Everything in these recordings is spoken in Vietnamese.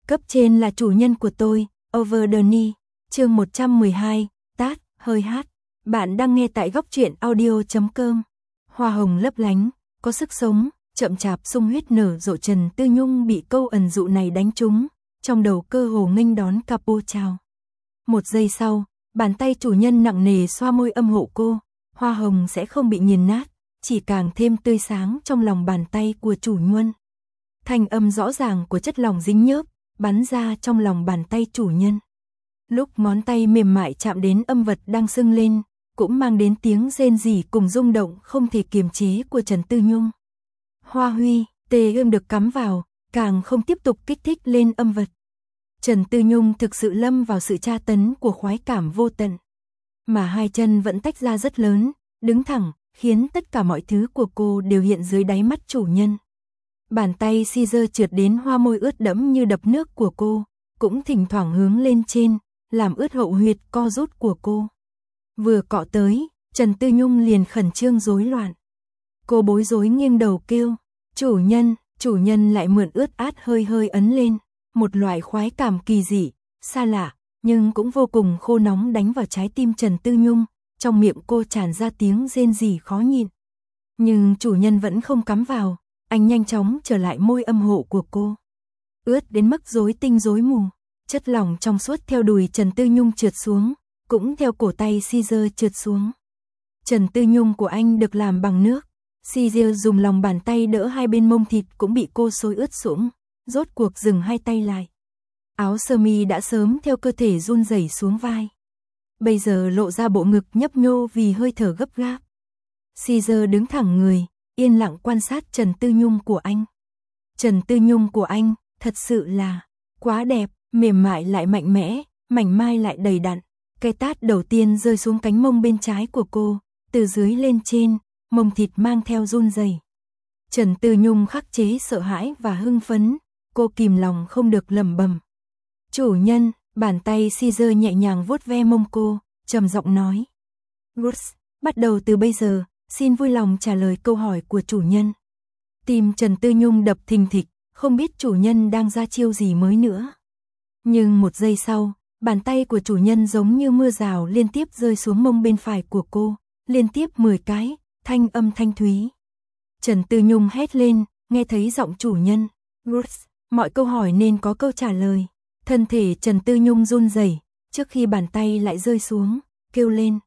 Cấp trên là chủ nhân của tôi, Over the Knee, chương 112, tát, hơi hát. Bạn đang nghe tại góc truyện audio.com. Hoa hồng lấp lánh, có sức sống, chậm chạp sung huyết nở rộ. Trần Tư Nhung bị câu ẩn dụ này đánh trúng, trong đầu cơ hồ nghênh đón capo chào. Một giây sau, bàn tay chủ nhân nặng nề xoa môi âm hộ cô, hoa hồng sẽ không bị nghiền nát, chỉ càng thêm tươi sáng trong lòng bàn tay của chủ nhân. Thanh âm rõ ràng của chất lỏng dính nhớp, bắn ra trong lòng bàn tay chủ nhân. Lúc ngón tay mềm mại chạm đến âm vật đang sưng lên, cũng mang đến tiếng rên rỉ cùng rung động không thể kiềm chế của Trần Tư Nhung. Hoa huy, tê ươm được cắm vào, càng không tiếp tục kích thích lên âm vật. Trần Tư Nhung thực sự lâm vào sự tra tấn của khoái cảm vô tận. Mà hai chân vẫn tách ra rất lớn, đứng thẳng, khiến tất cả mọi thứ của cô đều hiện dưới đáy mắt chủ nhân. Bàn tay scissor trượt đến hoa môi ướt đẫm như đập nước của cô, cũng thỉnh thoảng hướng lên trên, làm ướt hậu huyệt co rút của cô. Vừa cọ tới, Trần Tư Nhung liền khẩn trương rối loạn. Cô bối rối nghiêng đầu kêu, chủ nhân lại mượn ướt át hơi hơi ấn lên, một loại khoái cảm kỳ dị, xa lạ, nhưng cũng vô cùng khô nóng đánh vào trái tim Trần Tư Nhung, trong miệng cô tràn ra tiếng rên rỉ khó nhịn. Nhưng chủ nhân vẫn không cắm vào, anh nhanh chóng trở lại môi âm hộ của cô. Ướt đến mức rối tinh rối mù, chất lỏng trong suốt theo đùi Trần Tư Nhung trượt xuống, cũng theo cổ tay scissor trượt xuống. Trần Tư Nhung của anh được làm bằng nước, scissor dùng lòng bàn tay đỡ hai bên mông thịt cũng bị cô xối ướt sũng, rốt cuộc dừng hai tay lại. Áo sơ mi đã sớm theo cơ thể run rẩy xuống vai. Bây giờ lộ ra bộ ngực nhấp nhô vì hơi thở gấp gáp. Scissor đứng thẳng người, yên lặng quan sát Trần Tư Nhung của anh. Trần Tư Nhung của anh, thật sự là quá đẹp, mềm mại lại mạnh mẽ, mảnh mai lại đầy đặn. Cái tát đầu tiên rơi xuống cánh mông bên trái của cô, từ dưới lên trên, mông thịt mang theo run rẩy. Trần Tư Nhung khắc chế sợ hãi và hưng phấn, cô kìm lòng không được lẩm bẩm. Chủ nhân, bàn tay scissor nhẹ nhàng vuốt ve mông cô, trầm giọng nói. Ruth, bắt đầu từ bây giờ, xin vui lòng trả lời câu hỏi của chủ nhân. Tim Trần Tư Nhung đập thình thịch, không biết chủ nhân đang ra chiêu gì mới nữa. Nhưng một giây sau, bàn tay của chủ nhân giống như mưa rào liên tiếp rơi xuống mông bên phải của cô, liên tiếp 10 cái, thanh âm thanh thúy. Trần Tư Nhung hét lên, nghe thấy giọng chủ nhân. Ruth, mọi câu hỏi nên có câu trả lời. Thân thể Trần Tư Nhung run rẩy, trước khi bàn tay lại rơi xuống, kêu lên.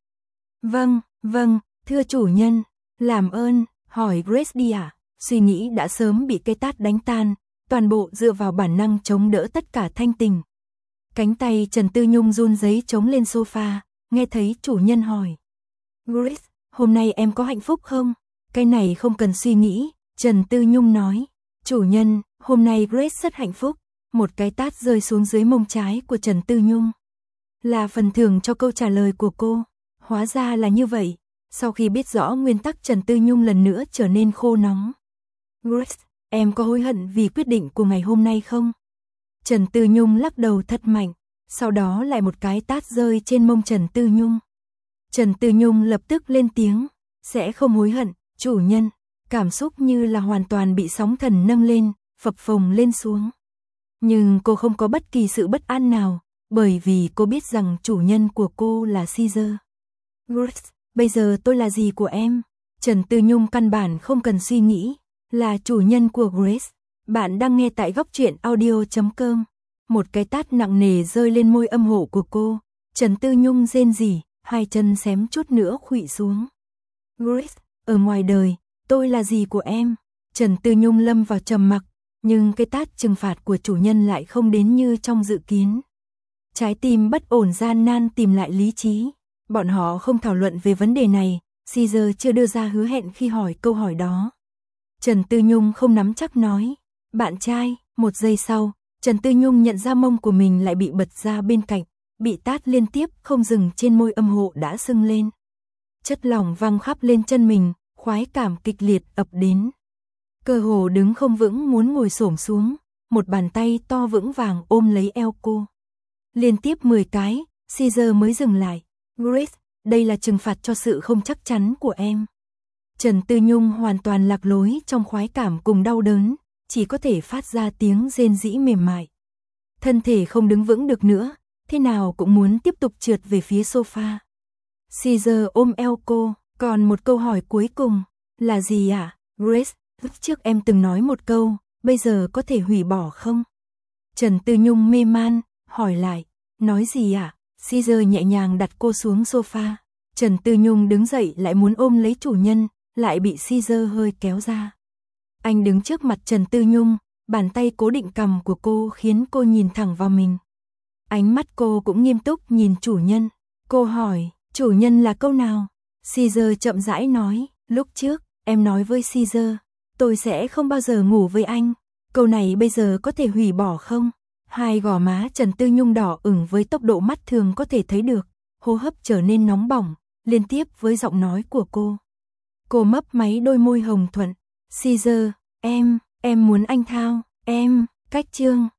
Vâng, thưa chủ nhân, làm ơn, hỏi Grace đi ạ. Suy nghĩ đã sớm bị cây tát đánh tan, toàn bộ dựa vào bản năng chống đỡ tất cả thanh tình. Cánh tay Trần Tư Nhung run rẩy chống lên sofa, nghe thấy chủ nhân hỏi. Grace, hôm nay em có hạnh phúc không? Cái này không cần suy nghĩ, Trần Tư Nhung nói. Chủ nhân, hôm nay Grace rất hạnh phúc. Một cái tát rơi xuống dưới mông trái của Trần Tư Nhung. Là phần thưởng cho câu trả lời của cô. Hóa ra là như vậy. Sau khi biết rõ nguyên tắc, Trần Tư Nhung lần nữa trở nên khô nóng. Grace, em có hối hận vì quyết định của ngày hôm nay không? Trần Tư Nhung lắc đầu thật mạnh. Sau đó lại một cái tát rơi trên mông Trần Tư Nhung. Trần Tư Nhung lập tức lên tiếng. Sẽ không hối hận, chủ nhân. Cảm xúc như là hoàn toàn bị sóng thần nâng lên, phập phồng lên xuống. Nhưng cô không có bất kỳ sự bất an nào, bởi vì cô biết rằng chủ nhân của cô là scissor. Grace, bây giờ tôi là gì của em? Trần Tư Nhung căn bản không cần suy nghĩ, là chủ nhân của Grace. Bạn đang nghe tại góc truyện audio.com. Một cái tát nặng nề rơi lên môi âm hộ của cô. Trần Tư Nhung rên rỉ, hai chân xém chút nữa khuỵu xuống. Grace, ở ngoài đời, tôi là gì của em? Trần Tư Nhung lâm vào trầm mặc. Nhưng cái tát trừng phạt của chủ nhân lại không đến như trong dự kiến. Trái tim bất ổn gian nan tìm lại lý trí. Bọn họ không thảo luận về vấn đề này, Caesar chưa đưa ra hứa hẹn khi hỏi câu hỏi đó. Trần Tư Nhung không nắm chắc nói. Bạn trai, một giây sau, Trần Tư Nhung nhận ra mông của mình lại bị bật ra bên cạnh, bị tát liên tiếp không dừng trên môi âm hộ đã sưng lên. Chất lỏng văng khắp lên chân mình, khoái cảm kịch liệt ập đến. Cơ hồ đứng không vững muốn ngồi xổm xuống, một bàn tay to vững vàng ôm lấy eo cô. Liên tiếp 10 cái, Caesar mới dừng lại. Grace, đây là trừng phạt cho sự không chắc chắn của em. Trần Tư Nhung hoàn toàn lạc lối trong khoái cảm cùng đau đớn, chỉ có thể phát ra tiếng rên rỉ mềm mại. thân thể không đứng vững được nữa, thế nào cũng muốn tiếp tục trượt về phía sofa. Caesar ôm eo cô, còn một câu hỏi cuối cùng, là gì ạ? Grace, lúc trước em từng nói một câu, bây giờ có thể hủy bỏ không? Trần Tư Nhung mê man, hỏi lại, nói gì ạ? Caesar nhẹ nhàng đặt cô xuống sofa. Trần Tư Nhung đứng dậy lại muốn ôm lấy chủ nhân, lại bị Caesar hơi kéo ra. Anh đứng trước mặt Trần Tư Nhung, bàn tay cố định cằm của cô khiến cô nhìn thẳng vào mình. Ánh mắt cô cũng nghiêm túc nhìn chủ nhân. Cô hỏi, chủ nhân là câu nào? Caesar chậm rãi nói, lúc trước, em nói với Caesar, tôi sẽ không bao giờ ngủ với anh. Câu này bây giờ có thể hủy bỏ không? Hai gò má Trần Tư Nhung đỏ ửng với tốc độ mắt thường có thể thấy được, hô hấp trở nên nóng bỏng, liên tiếp với giọng nói của cô. Cô mấp máy đôi môi hồng thuận, Caesar, em muốn anh thao, cách chương.